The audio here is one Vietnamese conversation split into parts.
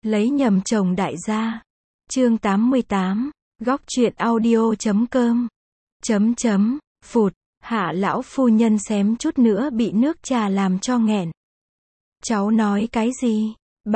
Lấy nhầm chồng đại gia. Chương 88, góc truyện audio.com. Phụt, Hạ lão phu nhân xém chút nữa bị nước trà làm cho nghẹn. Cháu nói cái gì?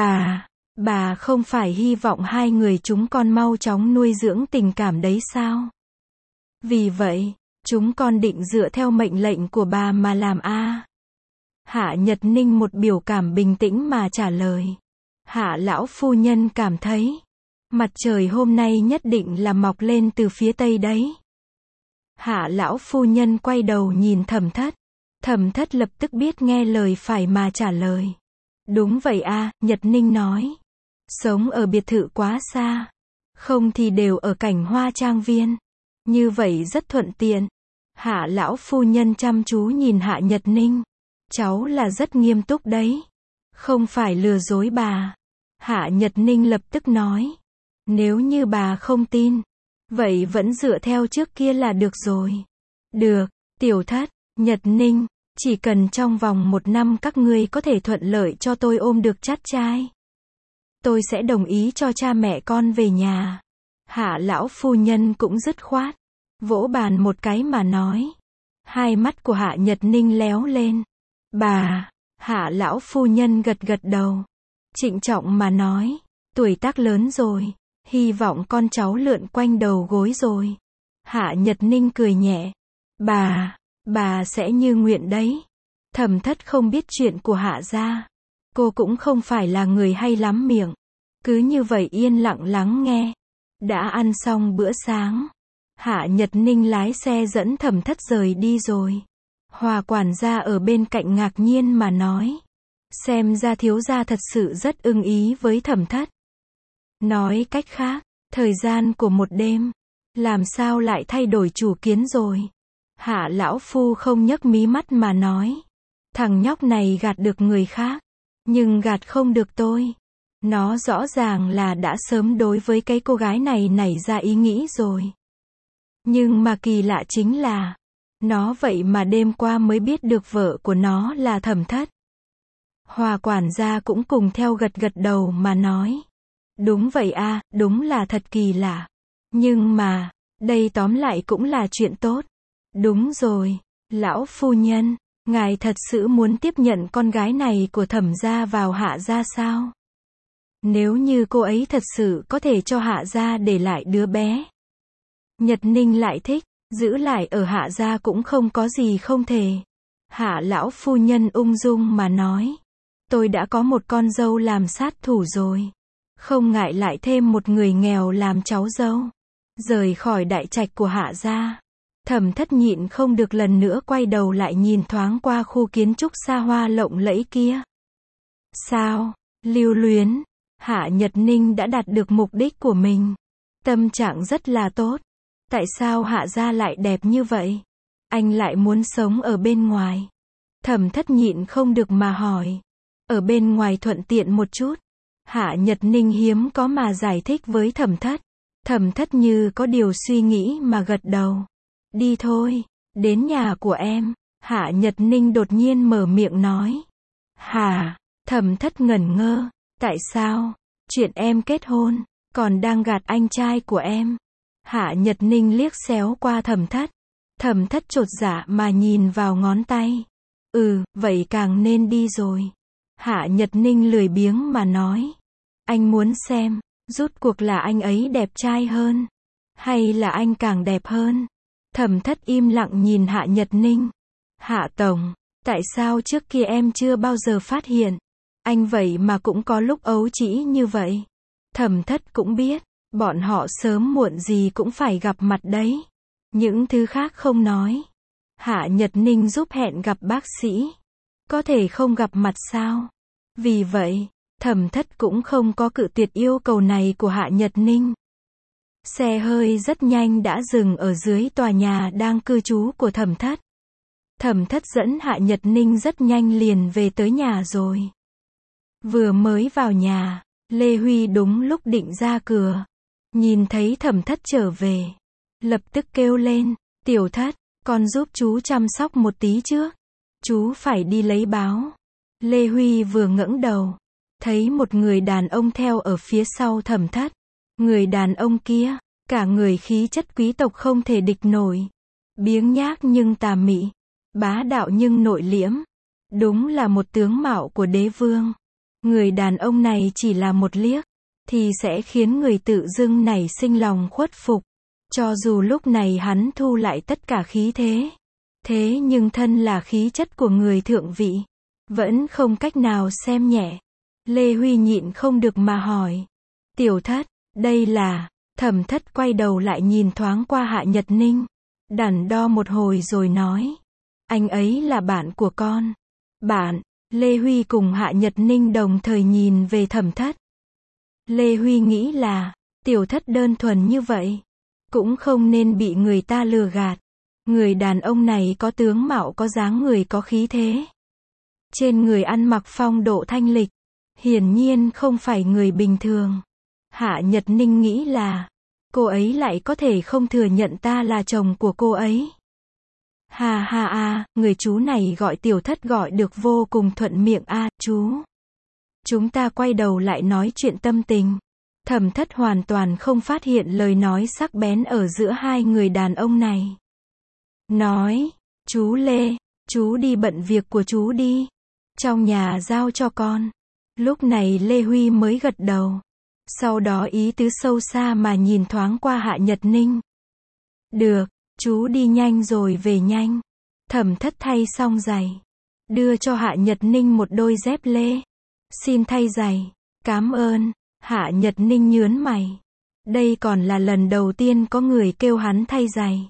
Bà không phải hy vọng hai người chúng con mau chóng nuôi dưỡng tình cảm đấy sao? Vì vậy, chúng con định dựa theo mệnh lệnh của bà mà làm a. Hạ Nhật Ninh một biểu cảm bình tĩnh mà trả lời. Hạ lão phu nhân cảm thấy, mặt trời hôm nay nhất định là mọc lên từ phía tây đấy. Hạ lão phu nhân quay đầu nhìn Thẩm Thất. Thẩm Thất lập tức biết nghe lời phải mà trả lời. Đúng vậy a, Nhật Ninh nói. Sống ở biệt thự quá xa. Không thì đều ở cảnh hoa trang viên. Như vậy rất thuận tiện. Hạ lão phu nhân chăm chú nhìn Hạ Nhật Ninh. Cháu là rất nghiêm túc đấy. Không phải lừa dối bà. Hạ Nhật Ninh lập tức nói. Nếu như bà không tin, vậy vẫn dựa theo trước kia là được rồi. Được, Tiểu Thất, Nhật Ninh, chỉ cần trong vòng 1 năm các ngươi có thể thuận lợi cho tôi ôm được chắt trai, tôi sẽ đồng ý cho cha mẹ con về nhà. Hạ lão phu nhân cũng dứt khoát, vỗ bàn một cái mà nói. Hai mắt của Hạ Nhật Ninh léo lên. Bà, Hạ lão phu nhân gật gật đầu, trịnh trọng mà nói, tuổi tác lớn rồi, hy vọng con cháu lượn quanh đầu gối rồi. Hạ Nhật Ninh cười nhẹ. Bà sẽ như nguyện đấy. Thẩm Thất không biết chuyện của Hạ gia. Cô cũng không phải là người hay lắm miệng. Cứ như vậy yên lặng lắng nghe. Đã ăn xong bữa sáng, Hạ Nhật Ninh lái xe dẫn Thẩm Thất rời đi rồi. Hòa quản gia ở bên cạnh ngạc nhiên mà nói. Xem ra thiếu gia thật sự rất ưng ý với Thẩm Thất. Nói cách khác, thời gian của một đêm, làm sao lại thay đổi chủ kiến rồi? Hạ lão phu không nhấc mí mắt mà nói. Thằng nhóc này gạt được người khác, nhưng gạt không được tôi. Nó rõ ràng là đã sớm đối với cái cô gái này nảy ra ý nghĩ rồi. Nhưng mà kỳ lạ chính là, nó vậy mà đêm qua mới biết được vợ của nó là Thẩm Thất. Hòa quản gia cũng cùng theo gật gật đầu mà nói. Đúng vậy a, đúng là thật kỳ lạ. Nhưng mà, đây tóm lại cũng là chuyện tốt. Đúng rồi, lão phu nhân, ngài thật sự muốn tiếp nhận con gái này của Thẩm gia vào Hạ gia sao? Nếu như cô ấy thật sự có thể cho Hạ gia để lại đứa bé, Nhật Ninh lại thích, giữ lại ở Hạ gia cũng không có gì không thể. Hạ lão phu nhân ung dung mà nói. Tôi đã có một con dâu làm sát thủ rồi. Không ngại lại thêm một người nghèo làm cháu dâu. Rời khỏi đại trạch của Hạ gia, Thẩm Thất nhịn không được lần nữa quay đầu lại nhìn thoáng qua khu kiến trúc xa hoa lộng lẫy kia. Sao? Lưu luyến. Hạ Nhật Ninh đã đạt được mục đích của mình. Tâm trạng rất là tốt. Tại sao Hạ gia lại đẹp như vậy? Anh lại muốn sống ở bên ngoài. Thẩm Thất nhịn không được mà hỏi. Ở bên ngoài thuận tiện một chút. Hạ Nhật Ninh hiếm có mà giải thích với Thẩm Thất. Thẩm Thất như có điều suy nghĩ mà gật đầu. Đi thôi, đến nhà của em. Hạ Nhật Ninh đột nhiên mở miệng nói. Hả? Thẩm Thất ngẩn ngơ. Tại sao? Chuyện em kết hôn, còn đang gạt anh trai của em. Hạ Nhật Ninh liếc xéo qua Thẩm Thất. Thẩm Thất chột dạ mà nhìn vào ngón tay. Vậy càng nên đi rồi. Hạ Nhật Ninh lười biếng mà nói. Anh muốn xem, rốt cuộc là anh ấy đẹp trai hơn, hay là anh càng đẹp hơn? Thẩm Thất im lặng nhìn Hạ Nhật Ninh. Hạ tổng, tại sao trước kia em chưa bao giờ phát hiện? Anh vậy mà cũng có lúc ấu trĩ như vậy. Thẩm Thất cũng biết, bọn họ sớm muộn gì cũng phải gặp mặt đấy. Những thứ khác không nói. Hạ Nhật Ninh giúp hẹn gặp bác sĩ. Có thể không gặp mặt sao? Vì vậy, Thẩm Thất cũng không có cự tuyệt yêu cầu này của Hạ Nhật Ninh. Xe hơi rất nhanh đã dừng ở dưới tòa nhà đang cư trú của Thẩm Thất. Thẩm Thất dẫn Hạ Nhật Ninh rất nhanh liền về tới nhà rồi. Vừa mới vào nhà, Lê Huy đúng lúc định ra cửa. Nhìn thấy Thẩm Thất trở về, lập tức kêu lên. Tiểu Thất, con giúp chú chăm sóc một tí trước. Chú phải đi lấy báo. Lê Huy vừa ngẩng đầu, thấy một người đàn ông theo ở phía sau Thẩm Thất. Người đàn ông kia, cả người khí chất quý tộc không thể địch nổi. Biếng nhác nhưng tà mị, bá đạo nhưng nội liễm. Đúng là một tướng mạo của đế vương. Người đàn ông này chỉ là một liếc, thì sẽ khiến người tự dưng nảy sinh lòng khuất phục. Cho dù lúc này hắn thu lại tất cả khí thế. Thế nhưng thân là khí chất của người thượng vị. Vẫn không cách nào xem nhẹ. Lê Huy nhịn không được mà hỏi. Tiểu Thất, đây là... Thẩm Thất quay đầu lại nhìn thoáng qua Hạ Nhật Ninh. Đắn đo một hồi rồi nói. Anh ấy là bạn của con. Bạn, Lê Huy cùng Hạ Nhật Ninh đồng thời nhìn về Thẩm Thất. Lê Huy nghĩ là, Tiểu Thất đơn thuần như vậy. Cũng không nên bị người ta lừa gạt. Người đàn ông này có tướng mạo có dáng người có khí thế. Trên người ăn mặc phong độ thanh lịch. Hiển nhiên không phải người bình thường. Hạ Nhật Ninh nghĩ là, cô ấy lại có thể không thừa nhận ta là chồng của cô ấy. Ha ha a, người chú này gọi Tiểu Thất gọi được vô cùng thuận miệng a, chú. Chúng ta quay đầu lại nói chuyện tâm tình. Thẩm Thất hoàn toàn không phát hiện lời nói sắc bén ở giữa hai người đàn ông này. Nói, chú Lê, chú đi bận việc của chú đi. Trong nhà giao cho con. Lúc này Lê Huy mới gật đầu. Sau đó ý tứ sâu xa mà nhìn thoáng qua Hạ Nhật Ninh. Được, chú đi nhanh rồi về nhanh. Thẩm Thất thay xong giày. Đưa cho Hạ Nhật Ninh một đôi dép lê. Xin thay giày. Cám ơn. Hạ Nhật Ninh nhướng mày. Đây còn là lần đầu tiên có người kêu hắn thay giày.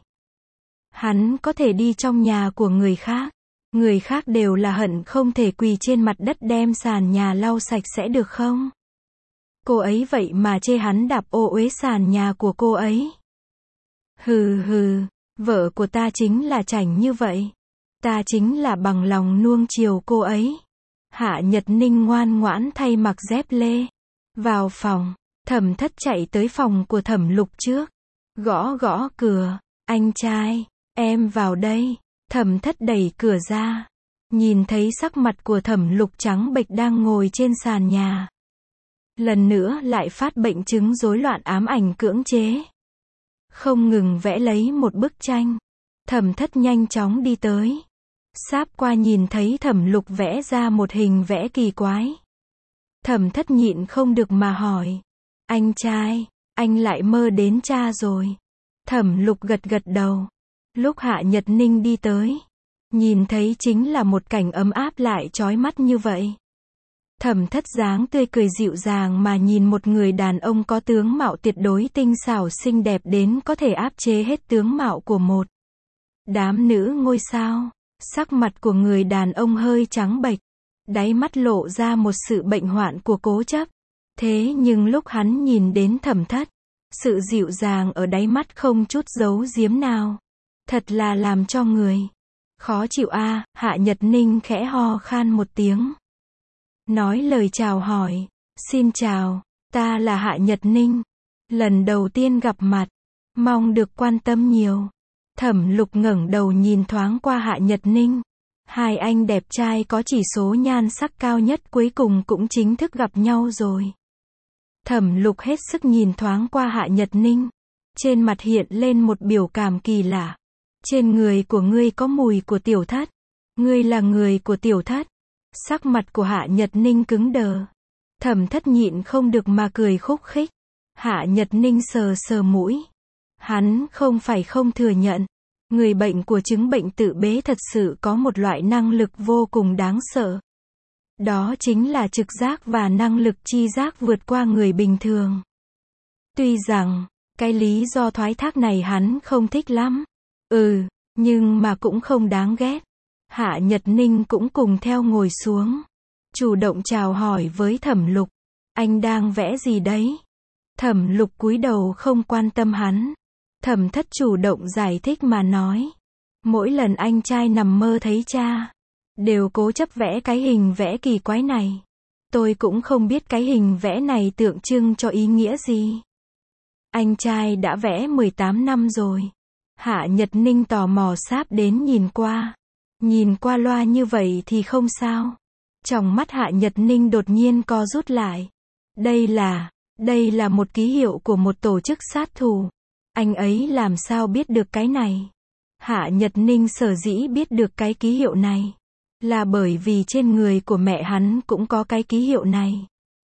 Hắn có thể đi trong nhà của người khác. Người khác đều là hận không thể quỳ trên mặt đất đem sàn nhà lau sạch sẽ được không? Cô ấy vậy mà chê hắn đạp ô uế sàn nhà của cô ấy. Hừ hừ, vợ của ta chính là chảnh như vậy. Ta chính là bằng lòng nuông chiều cô ấy. Hạ Nhật Ninh ngoan ngoãn thay mặc dép lê. Vào phòng, Thẩm Thất chạy tới phòng của Thẩm Lục trước. Gõ gõ cửa, anh trai, em vào đây. Thẩm Thất đẩy cửa ra. Nhìn thấy sắc mặt của Thẩm Lục trắng bệch đang ngồi trên sàn nhà. Lần nữa lại phát bệnh chứng rối loạn ám ảnh cưỡng chế. Không ngừng vẽ lấy một bức tranh. Thẩm Thất nhanh chóng đi tới. Sáp qua nhìn thấy Thẩm Lục vẽ ra một hình vẽ kỳ quái. Thẩm Thất nhịn không được mà hỏi. Anh trai, anh lại mơ đến cha rồi. Thẩm Lục gật gật đầu. Lúc Hạ Nhật Ninh đi tới. Nhìn thấy chính là một cảnh ấm áp lại chói mắt như vậy. Thẩm Thất dáng tươi cười dịu dàng mà nhìn một người đàn ông có tướng mạo tuyệt đối tinh xảo xinh đẹp đến có thể áp chế hết tướng mạo của một đám nữ ngôi sao. Sắc mặt của người đàn ông hơi trắng bệch. Đáy mắt lộ ra một sự bệnh hoạn của cố chấp. Thế nhưng lúc hắn nhìn đến Thẩm Thất, sự dịu dàng ở đáy mắt không chút giấu giếm nào. Thật là làm cho người khó chịu a. Hạ Nhật Ninh khẽ ho khan một tiếng. Nói lời chào hỏi. Xin chào, ta là Hạ Nhật Ninh. Lần đầu tiên gặp mặt. Mong được quan tâm nhiều. Thẩm Lục ngẩng đầu nhìn thoáng qua Hạ Nhật Ninh. Hai anh đẹp trai có chỉ số nhan sắc cao nhất cuối cùng cũng chính thức gặp nhau rồi. Thẩm Lục hết sức nhìn thoáng qua Hạ Nhật Ninh. Trên mặt hiện lên một biểu cảm kỳ lạ. Trên người của ngươi có mùi của Tiểu Thất. Ngươi là người của Tiểu Thất. Sắc mặt của Hạ Nhật Ninh cứng đờ. Thẩm Thất nhịn không được mà cười khúc khích. Hạ Nhật Ninh sờ sờ mũi. Hắn không phải không thừa nhận. Người bệnh của chứng bệnh tự bế thật sự có một loại năng lực vô cùng đáng sợ. Đó chính là trực giác và năng lực chi giác vượt qua người bình thường. Tuy rằng, cái lý do thoái thác này hắn không thích lắm. Nhưng mà cũng không đáng ghét. Hạ Nhật Ninh cũng cùng theo ngồi xuống. Chủ động chào hỏi với Thẩm Lục. Anh đang vẽ gì đấy? Thẩm Lục cúi đầu không quan tâm hắn. Thẩm Thất chủ động giải thích mà nói. Mỗi lần anh trai nằm mơ thấy cha, đều cố chấp vẽ cái hình vẽ kỳ quái này. Tôi cũng không biết cái hình vẽ này tượng trưng cho ý nghĩa gì. Anh trai đã vẽ 18 năm rồi. Hạ Nhật Ninh tò mò sáp đến nhìn qua. Nhìn qua loa như vậy thì không sao. Trong mắt Hạ Nhật Ninh đột nhiên co rút lại. Đây là một ký hiệu của một tổ chức sát thủ. Anh ấy làm sao biết được cái này? Hạ Nhật Ninh sở dĩ biết được cái ký hiệu này, là bởi vì trên người của mẹ hắn cũng có cái ký hiệu này.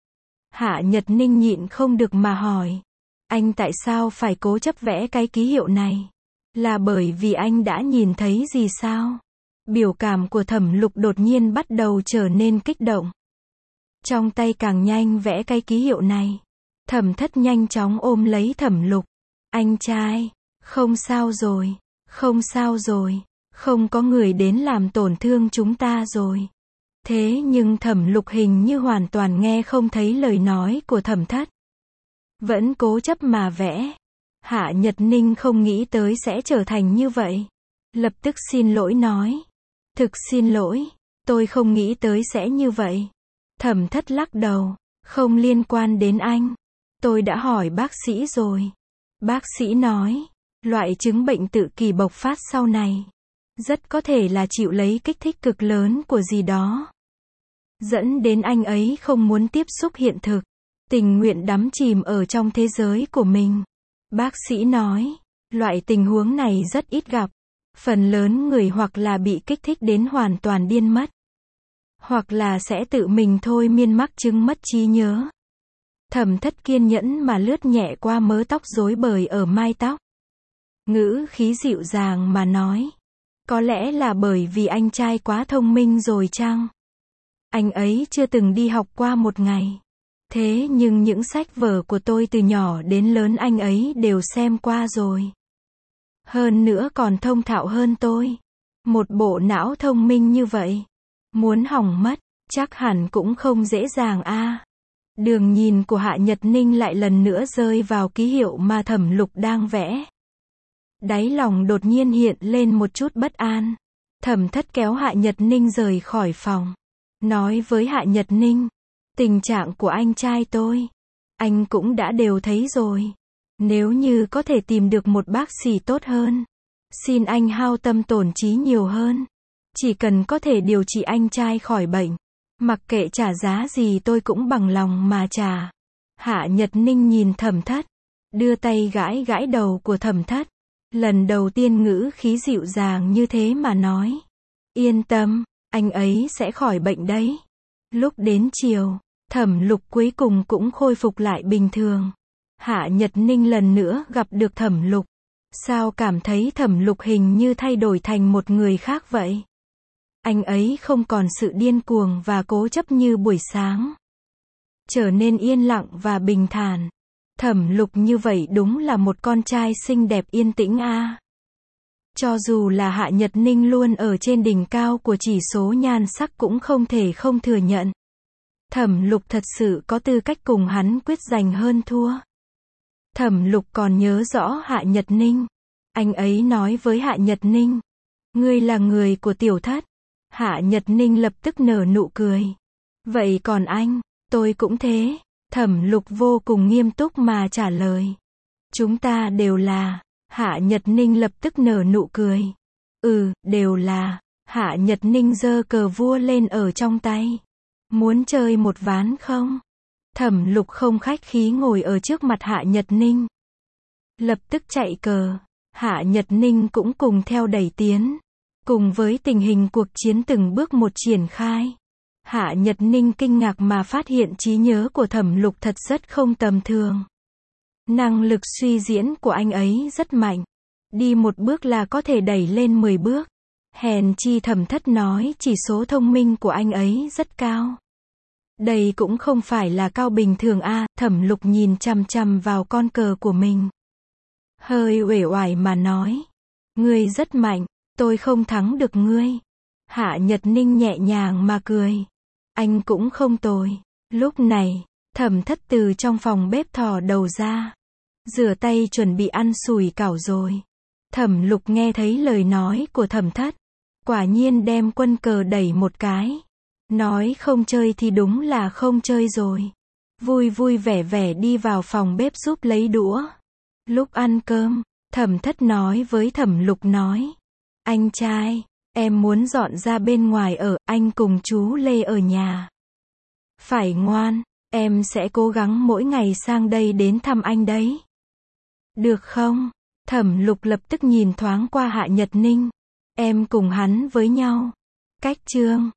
Hạ Nhật Ninh nhịn không được mà hỏi. Anh tại sao phải cố chấp vẽ cái ký hiệu này? Là bởi vì anh đã nhìn thấy gì sao? Biểu cảm của Thẩm Lục đột nhiên bắt đầu trở nên kích động. Trong tay càng nhanh vẽ cái ký hiệu này. Thẩm Thất nhanh chóng ôm lấy Thẩm Lục. Anh trai, không sao rồi, không sao rồi, không có người đến làm tổn thương chúng ta rồi. Thế nhưng Thẩm Lục hình như hoàn toàn nghe không thấy lời nói của Thẩm Thất. Vẫn cố chấp mà vẽ. Hạ Nhật Ninh không nghĩ tới sẽ trở thành như vậy. Lập tức xin lỗi nói. Thực xin lỗi, tôi không nghĩ tới sẽ như vậy. Thẩm Thất lắc đầu. Không liên quan đến anh. Tôi đã hỏi bác sĩ rồi. Bác sĩ nói, loại chứng bệnh tự kỷ bộc phát sau này, rất có thể là chịu lấy kích thích cực lớn của gì đó. Dẫn đến anh ấy không muốn tiếp xúc hiện thực. Tình nguyện đắm chìm ở trong thế giới của mình. Bác sĩ nói, loại tình huống này rất ít gặp. Phần lớn người hoặc là bị kích thích đến hoàn toàn điên mất, hoặc là sẽ tự mình thôi miên mắc chứng mất trí nhớ. Thẩm Thất kiên nhẫn mà lướt nhẹ qua mớ tóc rối bời ở mai tóc. Ngữ khí dịu dàng mà nói. Có lẽ là bởi vì anh trai quá thông minh rồi chăng? Anh ấy chưa từng đi học qua một ngày. Thế nhưng những sách vở của tôi từ nhỏ đến lớn anh ấy đều xem qua rồi. Hơn nữa còn thông thạo hơn tôi. Một bộ não thông minh như vậy, muốn hỏng mất, chắc hẳn cũng không dễ dàng a. Đường nhìn của Hạ Nhật Ninh lại lần nữa rơi vào ký hiệu mà Thẩm Lục đang vẽ. Đáy lòng đột nhiên hiện lên một chút bất an. Thẩm Thất kéo Hạ Nhật Ninh rời khỏi phòng. Nói với Hạ Nhật Ninh, tình trạng của anh trai tôi, anh cũng đã đều thấy rồi. Nếu như có thể tìm được một bác sĩ tốt hơn, xin anh hao tâm tổn trí nhiều hơn. Chỉ cần có thể điều trị anh trai khỏi bệnh, mặc kệ trả giá gì tôi cũng bằng lòng mà trả. Hạ Nhật Ninh nhìn Thẩm Thất, đưa tay gãi gãi đầu của Thẩm Thất. Lần đầu tiên ngữ khí dịu dàng như thế mà nói. Yên tâm, anh ấy sẽ khỏi bệnh đấy. Lúc đến chiều, Thẩm Lục cuối cùng cũng khôi phục lại bình thường. Hạ Nhật Ninh lần nữa gặp được Thẩm Lục. Sao cảm thấy Thẩm Lục hình như thay đổi thành một người khác vậy? Anh ấy không còn sự điên cuồng và cố chấp như buổi sáng. Trở nên yên lặng và bình thản. Thẩm Lục như vậy đúng là một con trai xinh đẹp yên tĩnh a. Cho dù là Hạ Nhật Ninh luôn ở trên đỉnh cao của chỉ số nhan sắc cũng không thể không thừa nhận. Thẩm Lục thật sự có tư cách cùng hắn quyết giành hơn thua. Thẩm Lục còn nhớ rõ Hạ Nhật Ninh. Anh ấy nói với Hạ Nhật Ninh, ngươi là người của Tiểu Thất. Hạ Nhật Ninh lập tức nở nụ cười. Vậy còn anh, tôi cũng thế. Thẩm Lục vô cùng nghiêm túc mà trả lời. Chúng ta đều là. Hạ Nhật Ninh lập tức nở nụ cười. Đều là. Hạ Nhật Ninh giơ cờ vua lên ở trong tay. Muốn chơi một ván không? Thẩm Lục không khách khí ngồi ở trước mặt Hạ Nhật Ninh. Lập tức chạy cờ. Hạ Nhật Ninh cũng cùng theo đẩy tiến. Cùng với tình hình cuộc chiến từng bước một triển khai, Hạ Nhật Ninh kinh ngạc mà phát hiện trí nhớ của Thẩm Lục thật rất không tầm thường. Năng lực suy diễn của anh ấy rất mạnh. Đi một bước là có thể đẩy lên 10 bước. Hèn chi Thẩm Thất nói chỉ số thông minh của anh ấy rất cao. Đây cũng không phải là cao bình thường a. Thẩm Lục nhìn chằm chằm vào con cờ của mình. Hơi uể oải mà nói. Ngươi rất mạnh, tôi không thắng được ngươi. Hạ Nhật Ninh nhẹ nhàng mà cười. Anh cũng không tồi. Lúc này, Thẩm Thất từ trong phòng bếp thò đầu ra. Rửa tay chuẩn bị ăn sủi cảo rồi. Thẩm Lục nghe thấy lời nói của Thẩm Thất. Quả nhiên đem quân cờ đẩy một cái. Nói không chơi thì đúng là không chơi rồi. Vui vui vẻ vẻ đi vào phòng bếp giúp lấy đũa. Lúc ăn cơm, Thẩm Thất nói với Thẩm Lục nói. Anh trai, Em muốn dọn ra bên ngoài ở, anh cùng chú Lê ở nhà. Phải ngoan, em sẽ cố gắng mỗi ngày sang đây đến thăm anh đấy. Được không? Thẩm Lục lập tức nhìn thoáng qua Hạ Nhật Ninh. Em cùng hắn với nhau. Cách chương